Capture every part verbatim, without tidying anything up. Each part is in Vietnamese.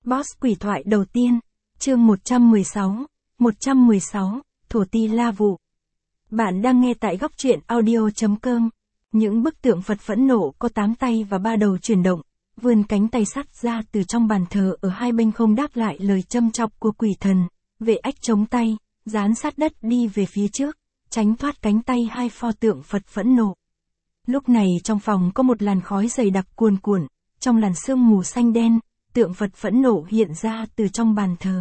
Boss quỷ thoại đầu tiên, chương một trăm mười sáu, một trăm mười sáu, Thổ Ti La Vụ. Bạn đang nghe tại góc truyện audio chấm com. Những bức tượng Phật phẫn nộ có tám tay và ba đầu chuyển động, vươn cánh tay sắt ra từ trong bàn thờ ở hai bên không đáp lại lời châm chọc của quỷ thần. Vệ ách chống tay, dán sát đất đi về phía trước, tránh thoát cánh tay hai pho tượng Phật phẫn nộ. Lúc này trong phòng có một làn khói dày đặc cuồn cuộn, trong làn sương mù xanh đen, tượng Phật phẫn nộ hiện ra từ trong bàn thờ.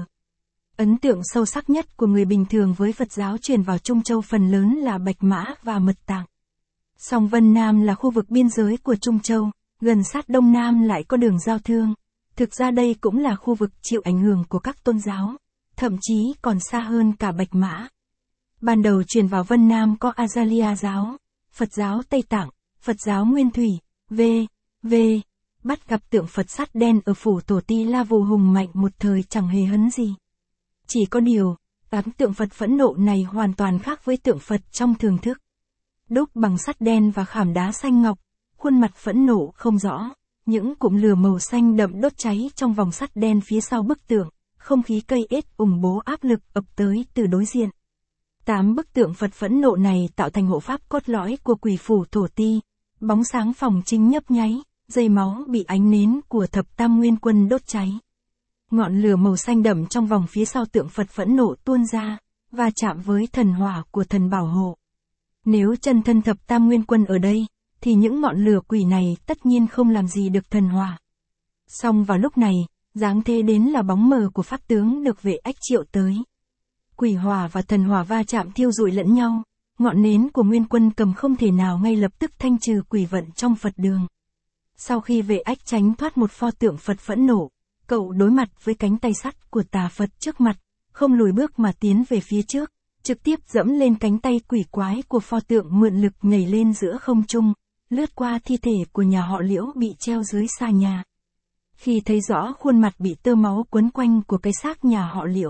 Ấn tượng sâu sắc nhất của người bình thường với Phật giáo truyền vào Trung Châu phần lớn là Bạch Mã và Mật Tạng. Song Vân Nam là khu vực biên giới của Trung Châu, gần sát Đông Nam lại có đường giao thương. Thực ra đây cũng là khu vực chịu ảnh hưởng của các tôn giáo, thậm chí còn xa hơn cả Bạch Mã. Ban đầu truyền vào Vân Nam có Azalia giáo, Phật giáo Tây Tạng, Phật giáo Nguyên Thủy, v. v. Bắt gặp tượng Phật sắt đen ở phủ Thổ Ti La Vụ hùng mạnh một thời chẳng hề hấn gì. Chỉ có điều, tám tượng Phật phẫn nộ này hoàn toàn khác với tượng Phật trong thường thức. Đúc bằng sắt đen và khảm đá xanh ngọc, khuôn mặt phẫn nộ không rõ, những cụm lửa màu xanh đậm đốt cháy trong vòng sắt đen phía sau bức tượng, không khí cây ết ủng bố áp lực ập tới từ đối diện. Tám bức tượng Phật phẫn nộ này tạo thành hộ pháp cốt lõi của quỷ phủ Thổ Ti, bóng sáng phòng chính nhấp nháy, dây máu bị ánh nến của thập tam nguyên quân đốt cháy. Ngọn lửa màu xanh đậm trong vòng phía sau tượng Phật phẫn nộ tuôn ra, và chạm với thần hỏa của thần bảo hộ. Nếu chân thân thập tam nguyên quân ở đây, thì những ngọn lửa quỷ này tất nhiên không làm gì được thần hỏa. Song vào lúc này, dáng thế đến là bóng mờ của pháp tướng được Vệ Ách triệu tới. Quỷ hỏa và thần hỏa va chạm thiêu rụi lẫn nhau, ngọn nến của nguyên quân cầm không thể nào ngay lập tức thanh trừ quỷ vận trong Phật đường. Sau khi Vệ Ách tránh thoát một pho tượng Phật phẫn nộ, cậu đối mặt với cánh tay sắt của tà Phật trước mặt, không lùi bước mà tiến về phía trước, trực tiếp dẫm lên cánh tay quỷ quái của pho tượng mượn lực nhảy lên giữa không trung, lướt qua thi thể của nhà họ Liễu bị treo dưới xà nhà. Khi thấy rõ khuôn mặt bị tơ máu quấn quanh của cái xác nhà họ Liễu,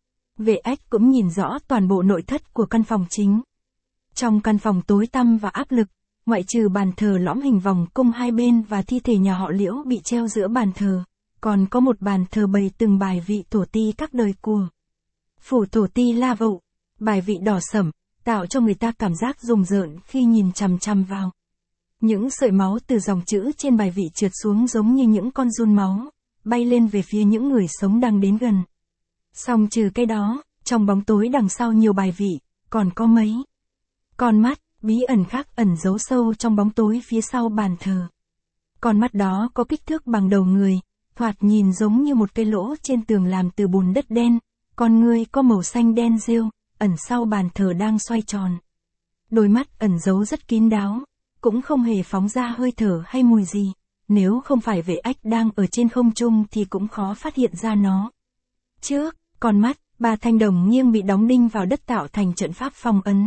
Vệ Ách cũng nhìn rõ toàn bộ nội thất của căn phòng chính. Trong căn phòng tối tăm và áp lực, ngoại trừ bàn thờ lõm hình vòng cung hai bên và thi thể nhà họ Liễu bị treo giữa bàn thờ, còn có một bàn thờ bày từng bài vị Thổ Ti các đời của phủ Thổ Ti La Vụ. Bài vị đỏ sẫm, tạo cho người ta cảm giác rùng rợn khi nhìn chằm chằm vào. Những sợi máu từ dòng chữ trên bài vị trượt xuống giống như những con giun máu, bay lên về phía những người sống đang đến gần. Song trừ cái đó, trong bóng tối đằng sau nhiều bài vị, còn có mấy con mắt bí ẩn khác ẩn giấu sâu trong bóng tối phía sau bàn thờ. Con mắt đó có kích thước bằng đầu người, thoạt nhìn giống như một cái lỗ trên tường làm từ bùn đất đen, con ngươi có màu xanh đen rêu, ẩn sau bàn thờ đang xoay tròn. Đôi mắt ẩn giấu rất kín đáo, cũng không hề phóng ra hơi thở hay mùi gì, nếu không phải Vệ Ách đang ở trên không trung thì cũng khó phát hiện ra nó. Trước con mắt, ba thanh đồng nghiêng bị đóng đinh vào đất tạo thành trận pháp phong ấn.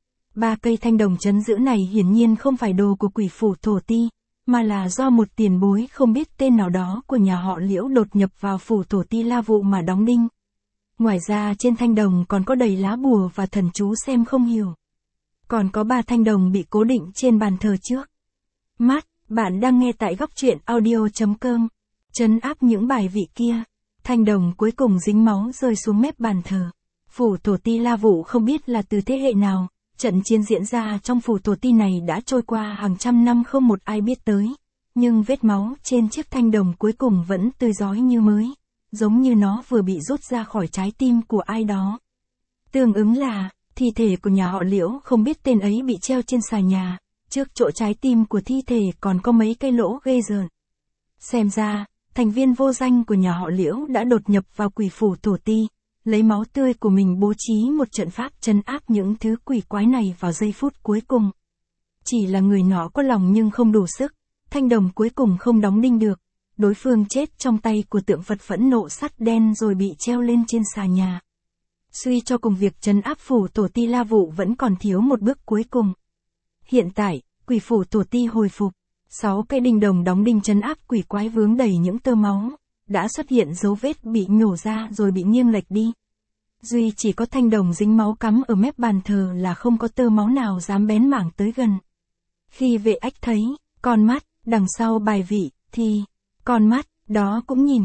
Ba cây thanh đồng trấn giữ này hiển nhiên không phải đồ của quỷ phủ Thổ Ti, mà là do một tiền bối không biết tên nào đó của nhà họ Liễu đột nhập vào phủ Thổ Ti La Vụ mà đóng đinh. Ngoài ra trên thanh đồng còn có đầy lá bùa và thần chú xem không hiểu. Còn có ba thanh đồng bị cố định trên bàn thờ trước mắt. Bạn đang nghe tại góc truyện audio chấm com. Trấn áp những bài vị kia, thanh đồng cuối cùng dính máu rơi xuống mép bàn thờ. Phủ Thổ Ti La Vụ không biết là từ thế hệ nào, trận chiến diễn ra trong phủ Thổ Ti này đã trôi qua hàng trăm năm không một ai biết tới. Nhưng vết máu trên chiếc thanh đồng cuối cùng vẫn tươi rói như mới, giống như nó vừa bị rút ra khỏi trái tim của ai đó. Tương ứng là, thi thể của nhà họ Liễu không biết tên ấy bị treo trên xà nhà, trước chỗ trái tim của thi thể còn có mấy cây lỗ ghê rợn. Xem ra, thành viên vô danh của nhà họ Liễu đã đột nhập vào quỷ phủ Thổ Ti, lấy máu tươi của mình bố trí một trận pháp trấn áp những thứ quỷ quái này vào giây phút cuối cùng. Chỉ là người nọ có lòng nhưng không đủ sức, thanh đồng cuối cùng không đóng đinh được, đối phương chết trong tay của tượng Phật phẫn nộ sắt đen rồi bị treo lên trên xà nhà. Suy cho cùng việc trấn áp phủ Thổ Ti La Vụ vẫn còn thiếu một bước cuối cùng. Hiện tại, quỷ phủ Thổ Ti hồi phục, sáu cây đinh đồng đóng đinh trấn áp quỷ quái vướng đầy những tơ máu, đã xuất hiện dấu vết bị nhổ ra rồi bị nghiêng lệch đi. Duy chỉ có thanh đồng dính máu cắm ở mép bàn thờ là không có tơ máu nào dám bén mảng tới gần. Khi Vệ Ách thấy con mắt đằng sau bài vị, thì con mắt đó cũng nhìn cậu,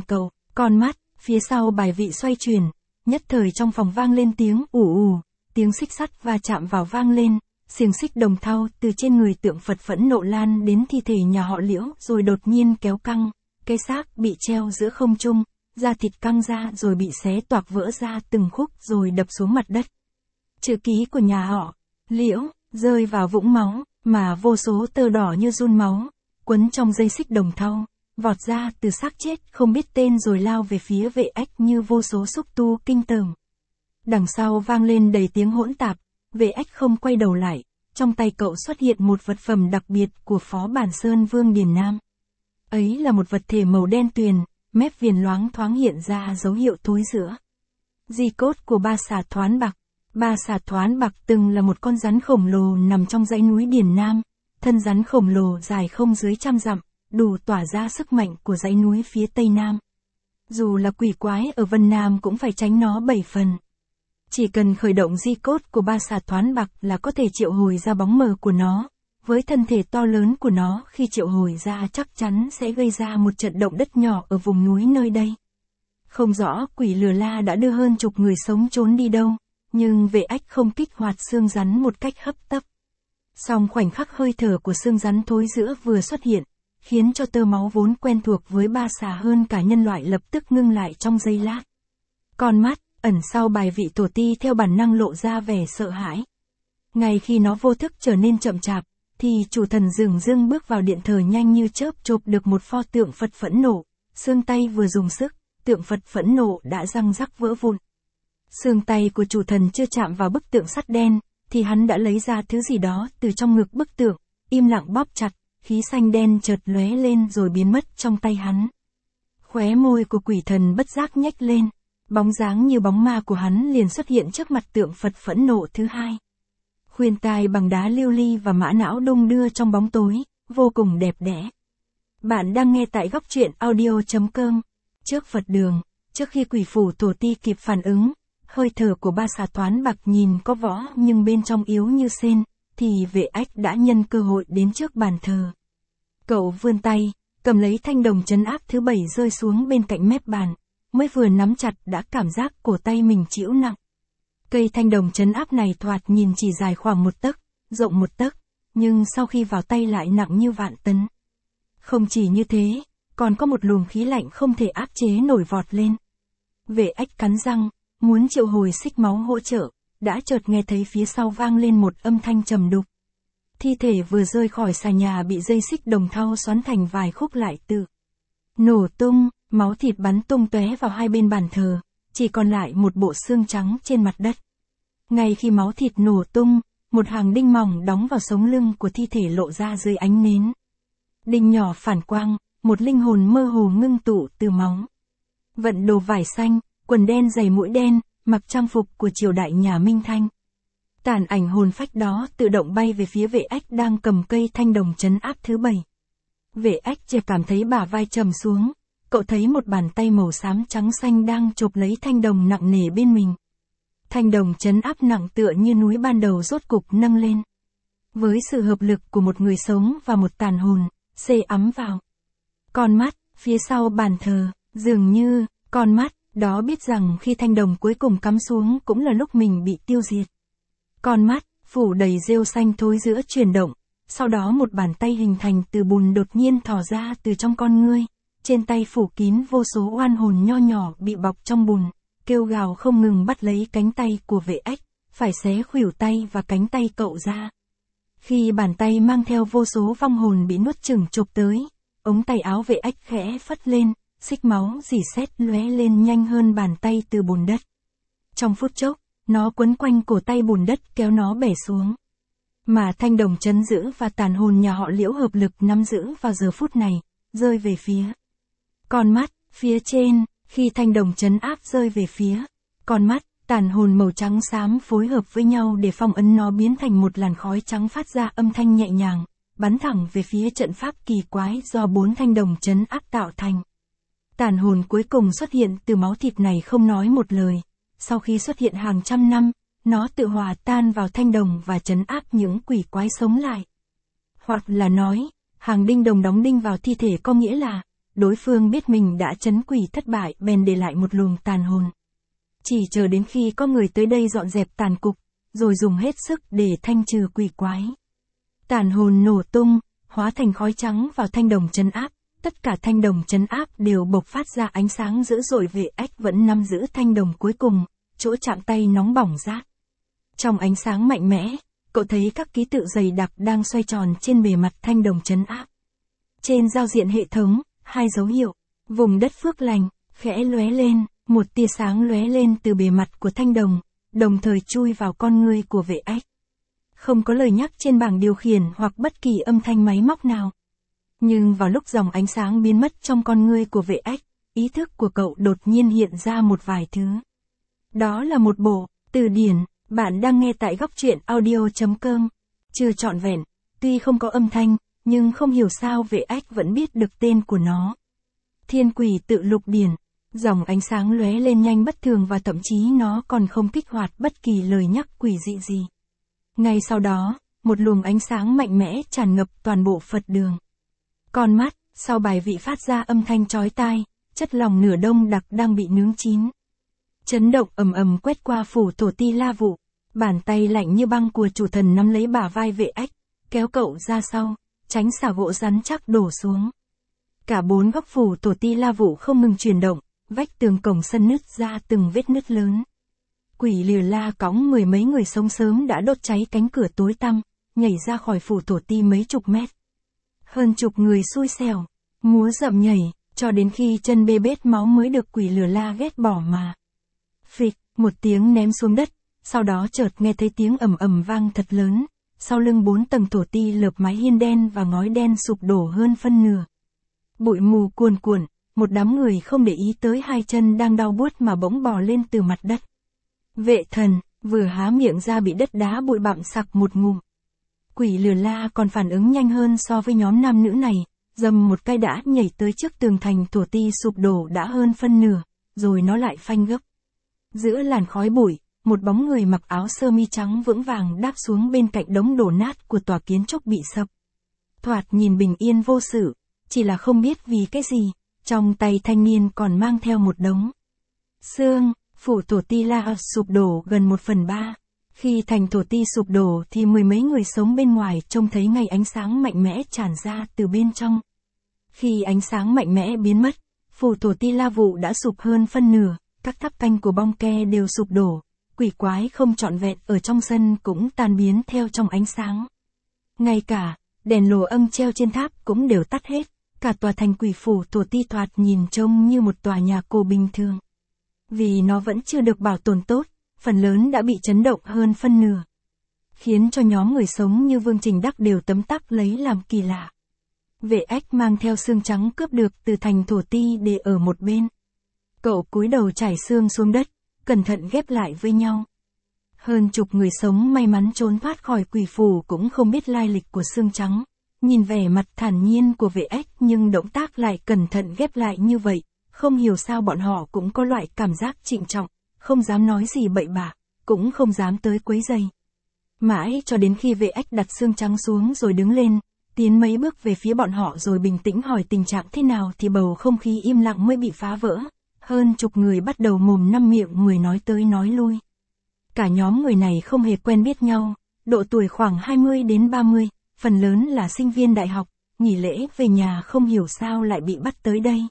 Con mắt, phía sau bài vị xoay chuyển, nhất thời trong phòng vang lên tiếng ù ù, tiếng xích sắt va chạm vào vang lên, xiềng xích đồng thau từ trên người tượng Phật phẫn nộ lan đến thi thể nhà họ Liễu rồi đột nhiên kéo căng, cái xác bị treo giữa không trung, da thịt căng ra rồi bị xé toạc vỡ ra từng khúc rồi đập xuống mặt đất. Chữ ký của nhà họ Liễu rơi vào vũng máu, mà vô số tơ đỏ như giun máu, quấn trong dây xích đồng thau, vọt ra từ xác chết không biết tên rồi lao về phía Vệ Ách như vô số xúc tu kinh tởm. Đằng sau vang lên đầy tiếng hỗn tạp, Vệ Ách không quay đầu lại, trong tay cậu xuất hiện một vật phẩm đặc biệt của Phó Bản Sơn Vương Điền Nam. Ấy là một vật thể màu đen tuyền, mép viền loáng thoáng hiện ra dấu hiệu thối rữa. Di cốt của Ba Xà Thoán Bạc. Ba Xà Thoán Bạc từng là một con rắn khổng lồ nằm trong dãy núi Điền Nam, thân rắn khổng lồ dài không dưới trăm dặm, đủ tỏa ra sức mạnh của dãy núi phía Tây Nam. Dù là quỷ quái ở Vân Nam cũng phải tránh nó bảy phần. Chỉ cần khởi động di cốt của Ba Xà Thoán Bạc là có thể triệu hồi ra bóng mờ của nó, với thân thể to lớn của nó khi triệu hồi ra chắc chắn sẽ gây ra một trận động đất nhỏ ở vùng núi nơi đây. Không rõ quỷ lừa la đã đưa hơn chục người sống trốn đi đâu, nhưng Vệ Ách không kích hoạt xương rắn một cách hấp tấp. Song khoảnh khắc hơi thở của xương rắn thối rữa vừa xuất hiện, khiến cho tơ máu vốn quen thuộc với ba xà hơn cả nhân loại lập tức ngưng lại trong giây lát. Con mắt, ẩn sau bài vị tổ ti theo bản năng lộ ra vẻ sợ hãi. Ngay khi nó vô thức trở nên chậm chạp, thì chủ thần dường dưng bước vào điện thờ nhanh như chớp chộp được một pho tượng Phật phẫn nộ, xương tay vừa dùng sức, tượng Phật phẫn nộ đã răng rắc vỡ vụn. Xương tay của chủ thần chưa chạm vào bức tượng sắt đen, thì hắn đã lấy ra thứ gì đó từ trong ngực bức tượng, im lặng bóp chặt, khí xanh đen chợt lóe lên rồi biến mất trong tay hắn. Khóe môi của quỷ thần bất giác nhếch lên, bóng dáng như bóng ma của hắn liền xuất hiện trước mặt tượng Phật phẫn nộ thứ hai. Khuyên tai bằng đá lưu ly và mã não đung đưa trong bóng tối, vô cùng đẹp đẽ. Bạn đang nghe tại góc truyện audio chấm com. Trước Phật đường, trước khi quỷ phủ tổ ti kịp phản ứng, hơi thở của Ba Xà Thoán Bạc nhìn có võ nhưng bên trong yếu như sên, thì Vệ Ách đã nhân cơ hội đến trước bàn thờ. Cậu vươn tay, cầm lấy thanh đồng trấn áp thứ bảy rơi xuống bên cạnh mép bàn, mới vừa nắm chặt đã cảm giác cổ tay mình chịu nặng. Cây thanh đồng trấn áp này thoạt nhìn chỉ dài khoảng một tấc, rộng một tấc, nhưng sau khi vào tay lại nặng như vạn tấn. Không chỉ như thế, còn có một luồng khí lạnh không thể áp chế nổi vọt lên. Vệ Ách cắn răng, muốn triệu hồi xích máu hỗ trợ, đã chợt nghe thấy phía sau vang lên một âm thanh trầm đục. Thi thể vừa rơi khỏi xà nhà bị dây xích đồng thau xoắn thành vài khúc lại tự nổ tung, máu thịt bắn tung tóe vào hai bên bàn thờ, chỉ còn lại một bộ xương trắng trên mặt đất. Ngay khi máu thịt nổ tung, một hàng đinh mỏng đóng vào sống lưng của thi thể lộ ra dưới ánh nến. Đinh nhỏ phản quang, một linh hồn mơ hồ ngưng tụ từ máu. Vận đồ vải xanh, quần đen giày mũi đen, mặc trang phục của triều đại nhà Minh Thanh. Tàn ảnh hồn phách đó tự động bay về phía Vệ Ách đang cầm cây thanh đồng trấn áp thứ bảy. Vệ Ách chợt cảm thấy bả vai trầm xuống, cậu thấy một bàn tay màu xám trắng xanh đang chộp lấy thanh đồng nặng nề bên mình. Thanh đồng trấn áp nặng tựa như núi ban đầu rốt cục nâng lên. Với sự hợp lực của một người sống và một tàn hồn, xê ấm vào. Con mắt, phía sau bàn thờ, dường như, con mắt, đó biết rằng khi thanh đồng cuối cùng cắm xuống cũng là lúc mình bị tiêu diệt. Con mắt, phủ đầy rêu xanh thối rữa chuyển động, sau đó một bàn tay hình thành từ bùn đột nhiên thò ra từ trong con ngươi, trên tay phủ kín vô số oan hồn nho nhỏ bị bọc trong bùn, kêu gào không ngừng bắt lấy cánh tay của Vệ Ách, phải xé khuỷu tay và cánh tay cậu ra. Khi bàn tay mang theo vô số vong hồn bị nuốt chửng chộp tới, ống tay áo Vệ Ách khẽ phất lên, xích máu rỉ sét lóe lên nhanh hơn bàn tay từ bùn đất. Trong phút chốc, nó quấn quanh cổ tay bùn đất kéo nó bẻ xuống. Mà thanh đồng trấn giữ và tàn hồn nhà họ Liễu hợp lực nắm giữ vào giờ phút này, rơi về phía con mắt, phía trên, khi thanh đồng trấn áp rơi về phía con mắt, tàn hồn màu trắng xám phối hợp với nhau để phong ấn nó biến thành một làn khói trắng phát ra âm thanh nhẹ nhàng, bắn thẳng về phía trận pháp kỳ quái do bốn thanh đồng trấn áp tạo thành. Tàn hồn cuối cùng xuất hiện từ máu thịt này không nói một lời, sau khi xuất hiện hàng trăm năm, nó tự hòa tan vào thanh đồng và trấn áp những quỷ quái sống lại. Hoặc là nói, hàng đinh đồng đóng đinh vào thi thể có nghĩa là, đối phương biết mình đã trấn quỷ thất bại bèn để lại một luồng tàn hồn. Chỉ chờ đến khi có người tới đây dọn dẹp tàn cục, rồi dùng hết sức để thanh trừ quỷ quái. Tàn hồn nổ tung, hóa thành khói trắng vào thanh đồng trấn áp, tất cả thanh đồng trấn áp đều bộc phát ra ánh sáng dữ dội. Vệ ách vẫn nắm giữ thanh đồng cuối cùng, chỗ chạm tay nóng bỏng rát. Trong ánh sáng mạnh mẽ, cậu thấy các ký tự dày đặc đang xoay tròn trên bề mặt thanh đồng trấn áp. Trên giao diện hệ thống, hai dấu hiệu, vùng đất phước lành, khẽ lóe lên, một tia sáng lóe lên từ bề mặt của thanh đồng, đồng thời chui vào con ngươi của vệ ách. Không có lời nhắc trên bảng điều khiển hoặc bất kỳ âm thanh máy móc nào. Nhưng vào lúc dòng ánh sáng biến mất trong con ngươi của vệ ách, ý thức của cậu đột nhiên hiện ra một vài thứ. Đó là một bộ từ điển. Bạn đang nghe tại góc truyện audio chấm com. Chưa trọn vẹn, tuy không có âm thanh, nhưng không hiểu sao vệ ách vẫn biết được tên của nó. Thiên Quỷ Tự Lục Điển. Dòng ánh sáng lóe lên nhanh bất thường và thậm chí nó còn không kích hoạt bất kỳ lời nhắc quỷ dị gì. Ngay sau đó, một luồng ánh sáng mạnh mẽ tràn ngập toàn bộ Phật đường. Con mắt, sau bài vị phát ra âm thanh chói tai, chất lỏng nửa đông đặc đang bị nướng chín. Chấn động ầm ầm quét qua phủ thổ ti La Vụ, bàn tay lạnh như băng của chủ thần nắm lấy bả vai vệ ách, kéo cậu ra sau, tránh xà gỗ rắn chắc đổ xuống. Cả bốn góc phủ thổ ti La Vụ không ngừng chuyển động, vách tường cổng sân nứt ra từng vết nứt lớn. Quỷ lìa la cõng mười mấy người sống sớm đã đốt cháy cánh cửa tối tăm, nhảy ra khỏi phủ thổ ti mấy chục mét. Hơn chục người xui xẻo, múa rậm nhảy, cho đến khi chân bê bết máu mới được quỷ lìa la ghét bỏ mà. Phịch, một tiếng ném xuống đất, sau đó chợt nghe thấy tiếng ầm ầm vang thật lớn, sau lưng bốn tầng thổ ti lợp mái hiên đen và ngói đen sụp đổ hơn phân nửa. Bụi mù cuồn cuộn, một đám người không để ý tới hai chân đang đau buốt mà bỗng bò lên từ mặt đất. Vệ thần, vừa há miệng ra bị đất đá bụi bặm sặc một ngụm. Quỷ lìa la còn phản ứng nhanh hơn so với nhóm nam nữ này, dầm một cái đã nhảy tới trước tường thành thổ ti sụp đổ đã hơn phân nửa, rồi nó lại phanh gấp. Giữa làn khói bụi, một bóng người mặc áo sơ mi trắng vững vàng đáp xuống bên cạnh đống đổ nát của tòa kiến trúc bị sập. Thoạt nhìn bình yên vô sự, chỉ là không biết vì cái gì, trong tay thanh niên còn mang theo một đống xương. Phủ thổ ti La sụp đổ gần một phần ba. Khi thành thổ ti sụp đổ thì mười mấy người sống bên ngoài trông thấy ngay ánh sáng mạnh mẽ tràn ra từ bên trong. Khi ánh sáng mạnh mẽ biến mất, phủ thổ ti La Vụ đã sụp hơn phân nửa, các tháp canh của bong ke đều sụp đổ, quỷ quái không trọn vẹn ở trong sân cũng tan biến theo trong ánh sáng. Ngay cả, đèn lồ âm treo trên tháp cũng đều tắt hết, cả tòa thành quỷ phủ thổ ti thoạt nhìn trông như một tòa nhà cổ bình thường. Vì nó vẫn chưa được bảo tồn tốt, phần lớn đã bị chấn động hơn phân nửa. Khiến cho nhóm người sống như Vương Trình Đắc đều tấm tắc lấy làm kỳ lạ. Vệ ách mang theo xương trắng cướp được từ thành thổ ti để ở một bên. Cậu cúi đầu trải xương xuống đất, cẩn thận ghép lại với nhau. Hơn chục người sống may mắn trốn thoát khỏi quỷ phủ cũng không biết lai lịch của xương trắng. Nhìn vẻ mặt thản nhiên của vệ ách nhưng động tác lại cẩn thận ghép lại như vậy. Không hiểu sao bọn họ cũng có loại cảm giác trịnh trọng, không dám nói gì bậy bạ, cũng không dám tới quấy rầy. Mãi cho đến khi vệ ách đặt xương trắng xuống rồi đứng lên, tiến mấy bước về phía bọn họ rồi bình tĩnh hỏi tình trạng thế nào thì bầu không khí im lặng mới bị phá vỡ. Hơn chục người bắt đầu mồm năm miệng mười nói tới nói lui. Cả nhóm người này không hề quen biết nhau, độ tuổi khoảng hai mươi đến ba mươi, phần lớn là sinh viên đại học, nghỉ lễ về nhà không hiểu sao lại bị bắt tới đây.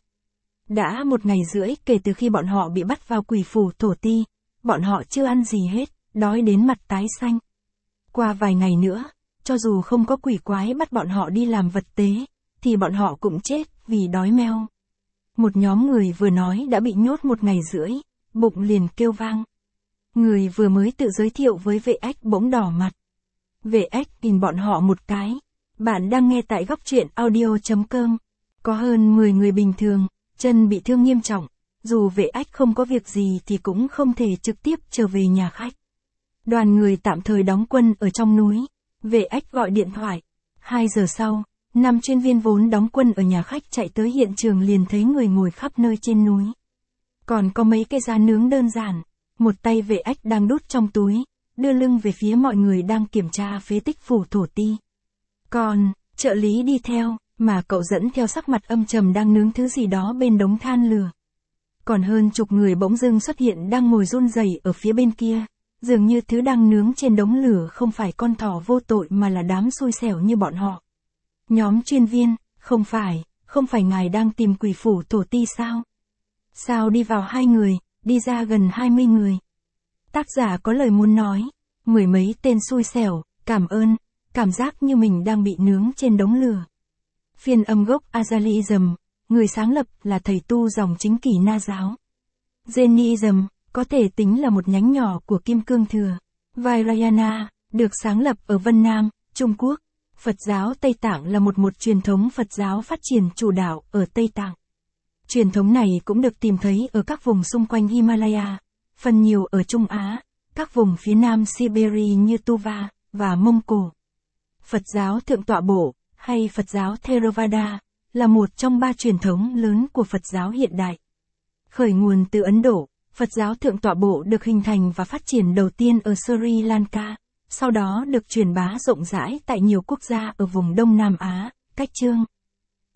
Đã một ngày rưỡi kể từ khi bọn họ bị bắt vào quỷ phủ thổ ti, bọn họ chưa ăn gì hết, đói đến mặt tái xanh. Qua vài ngày nữa, cho dù không có quỷ quái bắt bọn họ đi làm vật tế, thì bọn họ cũng chết vì đói meo. Một nhóm người vừa nói đã bị nhốt một ngày rưỡi, bụng liền kêu vang. Người vừa mới tự giới thiệu với vệ ách bỗng đỏ mặt. Vệ ách nhìn bọn họ một cái. Bạn đang nghe tại góc truyện audio chấm com. Có hơn mười người bình thường, chân bị thương nghiêm trọng. Dù vệ ách không có việc gì thì cũng không thể trực tiếp trở về nhà khách. Đoàn người tạm thời đóng quân ở trong núi. Vệ ách gọi điện thoại. Hai giờ sau, năm chuyên viên vốn đóng quân ở nhà khách chạy tới hiện trường liền thấy người ngồi khắp nơi trên núi. Còn có mấy cây da nướng đơn giản. Một tay vệ ách đang đút trong túi, đưa lưng về phía mọi người đang kiểm tra phế tích phủ thổ ti. Còn, trợ lý đi theo, mà cậu dẫn theo sắc mặt âm trầm đang nướng thứ gì đó bên đống than lửa. Còn hơn chục người bỗng dưng xuất hiện đang ngồi run rẩy ở phía bên kia, dường như thứ đang nướng trên đống lửa không phải con thỏ vô tội mà là đám xui xẻo như bọn họ. Nhóm chuyên viên, không phải, không phải ngài đang tìm quỷ phủ thổ ti sao? Sao đi vào hai người, đi ra gần hai mươi người? Tác giả có lời muốn nói, mười mấy tên xui xẻo, cảm ơn, cảm giác như mình đang bị nướng trên đống lửa. Phiên âm gốc Azaliism, người sáng lập là thầy tu dòng chính kỷ Na giáo. Jainism, có thể tính là một nhánh nhỏ của Kim Cương Thừa. Vajrayana, được sáng lập ở Vân Nam, Trung Quốc. Phật giáo Tây Tạng là một một truyền thống Phật giáo phát triển chủ đạo ở Tây Tạng. Truyền thống này cũng được tìm thấy ở các vùng xung quanh Himalaya, phần nhiều ở Trung Á, các vùng phía nam Siberia như Tuva và Mông Cổ. Phật giáo Thượng Tọa Bộ, hay Phật giáo Theravada, là một trong ba truyền thống lớn của Phật giáo hiện đại. Khởi nguồn từ Ấn Độ, Phật giáo Thượng Tọa Bộ được hình thành và phát triển đầu tiên ở Sri Lanka, sau đó được truyền bá rộng rãi tại nhiều quốc gia ở vùng Đông Nam Á, cách chương.